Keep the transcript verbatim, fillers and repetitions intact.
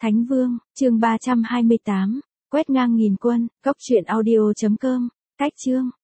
Thánh Vương, chương ba trăm hai mươi tám, quét ngang nghìn quân, cốc truyện audio chấm com, cách chương.